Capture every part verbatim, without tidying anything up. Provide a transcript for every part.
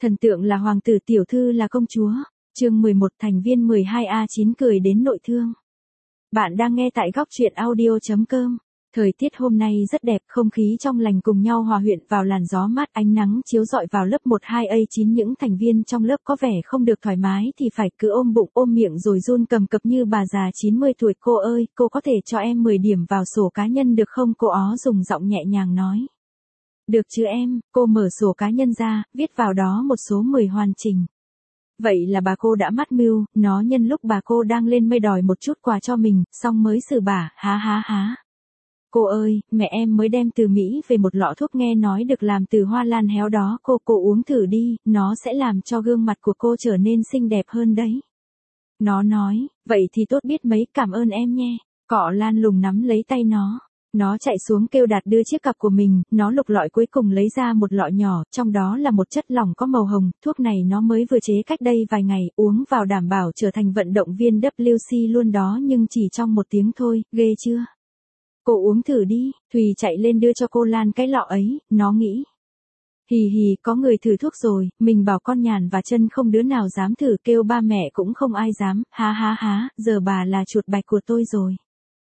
Thần tượng là hoàng tử, tiểu thư là công chúa. Chương mười một, thành viên mười hai A chín cười đến nội thương. Bạn đang nghe tại góc truyện audio chấm com. Thời tiết hôm nay rất đẹp, không khí trong lành cùng nhau hòa quyện vào làn gió mát, ánh nắng chiếu rọi vào lớp một hai A chín. Những thành viên trong lớp có vẻ không được thoải mái thì phải cứ ôm bụng ôm miệng rồi run cầm cập như bà già chín mươi tuổi. Cô ơi, cô có thể cho em mười điểm vào sổ cá nhân được không? Cô ó dùng giọng nhẹ nhàng nói. Được chứ em. Cô mở sổ cá nhân ra, viết vào đó một số mười hoàn chỉnh. Vậy là bà cô đã mắc mưu, nó nhân lúc bà cô đang lên mây đòi một chút quà cho mình, xong mới xử bả, há há há. Cô ơi, mẹ em mới đem từ Mỹ về một lọ thuốc nghe nói được làm từ hoa lan héo đó, cô cô uống thử đi, nó sẽ làm cho gương mặt của cô trở nên xinh đẹp hơn đấy. Nó nói, vậy thì tốt biết mấy, cảm ơn em nhé. Cọ Lan lùng nắm lấy tay nó. Nó chạy xuống kêu Đạt đưa chiếc cặp của mình, nó lục lọi cuối cùng lấy ra một lọ nhỏ, trong đó là một chất lỏng có màu hồng, thuốc này nó mới vừa chế cách đây vài ngày, uống vào đảm bảo trở thành vận động viên W C luôn đó, nhưng chỉ trong một tiếng thôi, ghê chưa? Cô uống thử đi. Thùy chạy lên đưa cho cô Lan cái lọ ấy, nó nghĩ. Hì hì, có người thử thuốc rồi, mình bảo con Nhàn và Chân không đứa nào dám thử, kêu ba mẹ cũng không ai dám, há há há, giờ bà là chuột bạch của tôi rồi.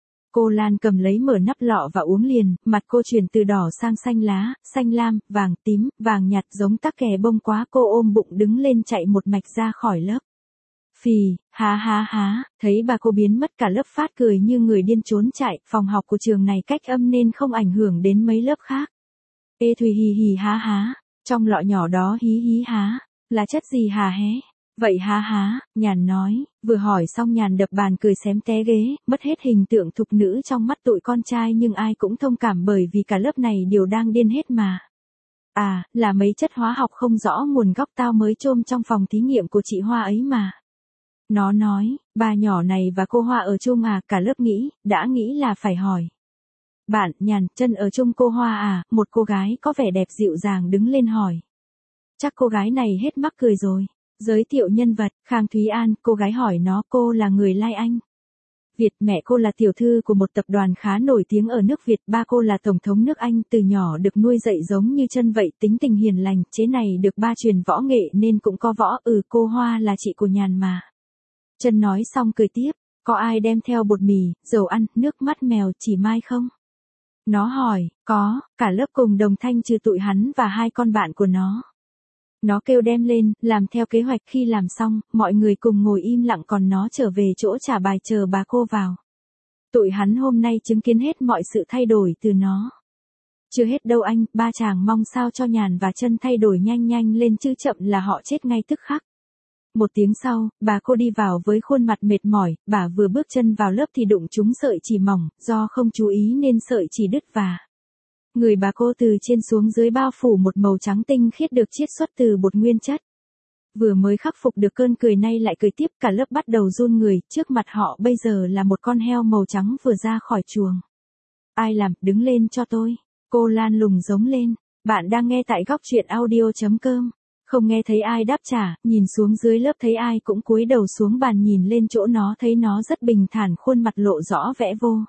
Cô Lan cầm lấy mở nắp lọ và uống liền, mặt cô chuyển từ đỏ sang xanh lá, xanh lam, vàng tím, vàng nhạt giống tắc kè bông quá. Cô ôm bụng đứng lên chạy một mạch ra khỏi lớp. Phì, há há há, thấy bà cô biến mất cả lớp phát cười như người điên trốn chạy, phòng học của trường này cách âm nên không ảnh hưởng đến mấy lớp khác. Ê Thùy hì hì há há, trong lọ nhỏ đó hí hí há, là chất gì hả hé? Vậy há há, Nhàn nói, vừa hỏi xong Nhàn đập bàn cười xém té ghế, mất hết hình tượng thục nữ trong mắt tụi con trai nhưng ai cũng thông cảm bởi vì cả lớp này đều đang điên hết mà. À, là mấy chất hóa học không rõ nguồn gốc tao mới chôm trong phòng thí nghiệm của chị Hoa ấy mà. Nó nói, bà nhỏ này và cô Hoa ở chung à? Cả lớp nghĩ, đã nghĩ là phải hỏi. Bạn, Nhàn, Chân ở chung cô Hoa à? Một cô gái có vẻ đẹp dịu dàng đứng lên hỏi. Chắc cô gái này hết mắc cười rồi. Giới thiệu nhân vật, Khang Thúy An, cô gái hỏi nó, cô là người Lai Anh. Việt, mẹ cô là tiểu thư của một tập đoàn khá nổi tiếng ở nước Việt, ba cô là tổng thống nước Anh, từ nhỏ được nuôi dạy giống như Chân vậy, tính tình hiền lành, chế này được ba truyền võ nghệ nên cũng có võ. Ừ, cô Hoa là chị của Nhàn mà. Chân nói xong cười tiếp, có ai đem theo bột mì, dầu ăn, nước mắt mèo, chỉ Mai không? Nó hỏi, có, cả lớp cùng đồng thanh trừ tụi hắn và hai con bạn của nó. Nó kêu đem lên, làm theo kế hoạch. Khi làm xong, mọi người cùng ngồi im lặng còn nó trở về chỗ trả bài chờ bà cô vào. Tụi hắn hôm nay chứng kiến hết mọi sự thay đổi từ nó. Chưa hết đâu anh, ba chàng mong sao cho Nhàn và Chân thay đổi nhanh nhanh lên chứ chậm là họ chết ngay tức khắc. Một tiếng sau, bà cô đi vào với khuôn mặt mệt mỏi, bà vừa bước chân vào lớp thì đụng trúng sợi chỉ mỏng, do không chú ý nên sợi chỉ đứt và người bà cô từ trên xuống dưới bao phủ một màu trắng tinh khiết được chiết xuất từ bột nguyên chất. Vừa mới khắc phục được cơn cười nay lại cười tiếp, cả lớp bắt đầu run người, trước mặt họ bây giờ là một con heo màu trắng vừa ra khỏi chuồng. Ai làm, đứng lên cho tôi. Cô Lan lùng giống lên. Bạn đang nghe tại góc truyện audio chấm com. Không nghe thấy ai đáp trả, nhìn xuống dưới lớp thấy ai cũng cúi đầu xuống bàn nhìn lên chỗ nó, thấy nó rất bình thản, khuôn mặt lộ rõ vẻ vô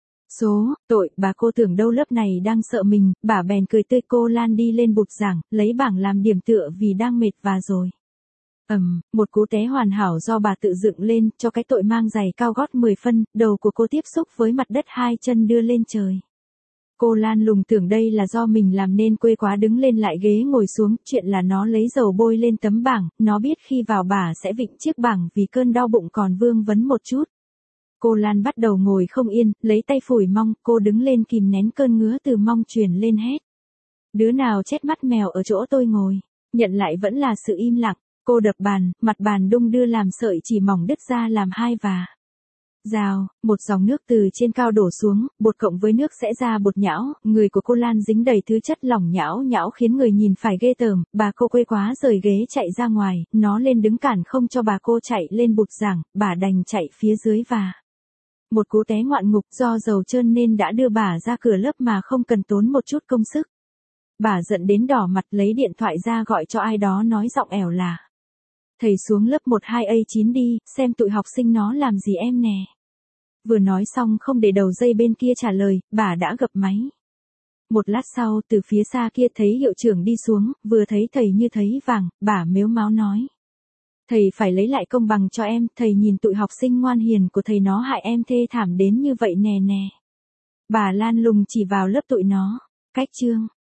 số tội. Bà cô tưởng đâu lớp này đang sợ mình, bà bèn cười tươi. Cô Lan đi lên bục giảng, lấy bảng làm điểm tựa vì đang mệt và rồi. Ầm, um, một cú té hoàn hảo do bà tự dựng lên, cho cái tội mang giày cao gót mười phân, đầu của cô tiếp xúc với mặt đất, hai chân đưa lên trời. Cô Lan lùng tưởng đây là do mình làm nên quê quá, đứng lên lại ghế ngồi xuống, chuyện là nó lấy dầu bôi lên tấm bảng, nó biết khi vào bà sẽ vịn chiếc bảng vì cơn đau bụng còn vương vấn một chút. Cô Lan bắt đầu ngồi không yên, lấy tay phủi mông, cô đứng lên kìm nén cơn ngứa từ mông truyền lên hét. Đứa nào chết mắt mèo ở chỗ tôi ngồi, nhận lại vẫn là sự im lặng. Cô đập bàn, mặt bàn đung đưa làm sợi chỉ mỏng đứt ra làm hai và rào, một dòng nước từ trên cao đổ xuống, bột cộng với nước sẽ ra bột nhão, người của cô Lan dính đầy thứ chất lỏng nhão nhão khiến người nhìn phải ghê tởm. Bà cô quê quá rời ghế chạy ra ngoài, nó lên đứng cản không cho bà cô chạy lên bục giảng, bà đành chạy phía dưới và một cú té ngoạn ngục, do dầu trơn nên đã đưa bà ra cửa lớp mà không cần tốn một chút công sức. Bà giận đến đỏ mặt lấy điện thoại ra gọi cho ai đó nói giọng ẻo là. Thầy xuống lớp một hai A chín đi, xem tụi học sinh nó làm gì em nè. Vừa nói xong không để đầu dây bên kia trả lời, bà đã gập máy. Một lát sau từ phía xa kia thấy hiệu trưởng đi xuống, vừa thấy thầy như thấy vàng, bà mếu máo nói. Thầy phải lấy lại công bằng cho em, thầy nhìn tụi học sinh ngoan hiền của thầy nó hại em thê thảm đến như vậy nè nè. Bà lan lùng chỉ vào lớp tụi nó. Cách chương.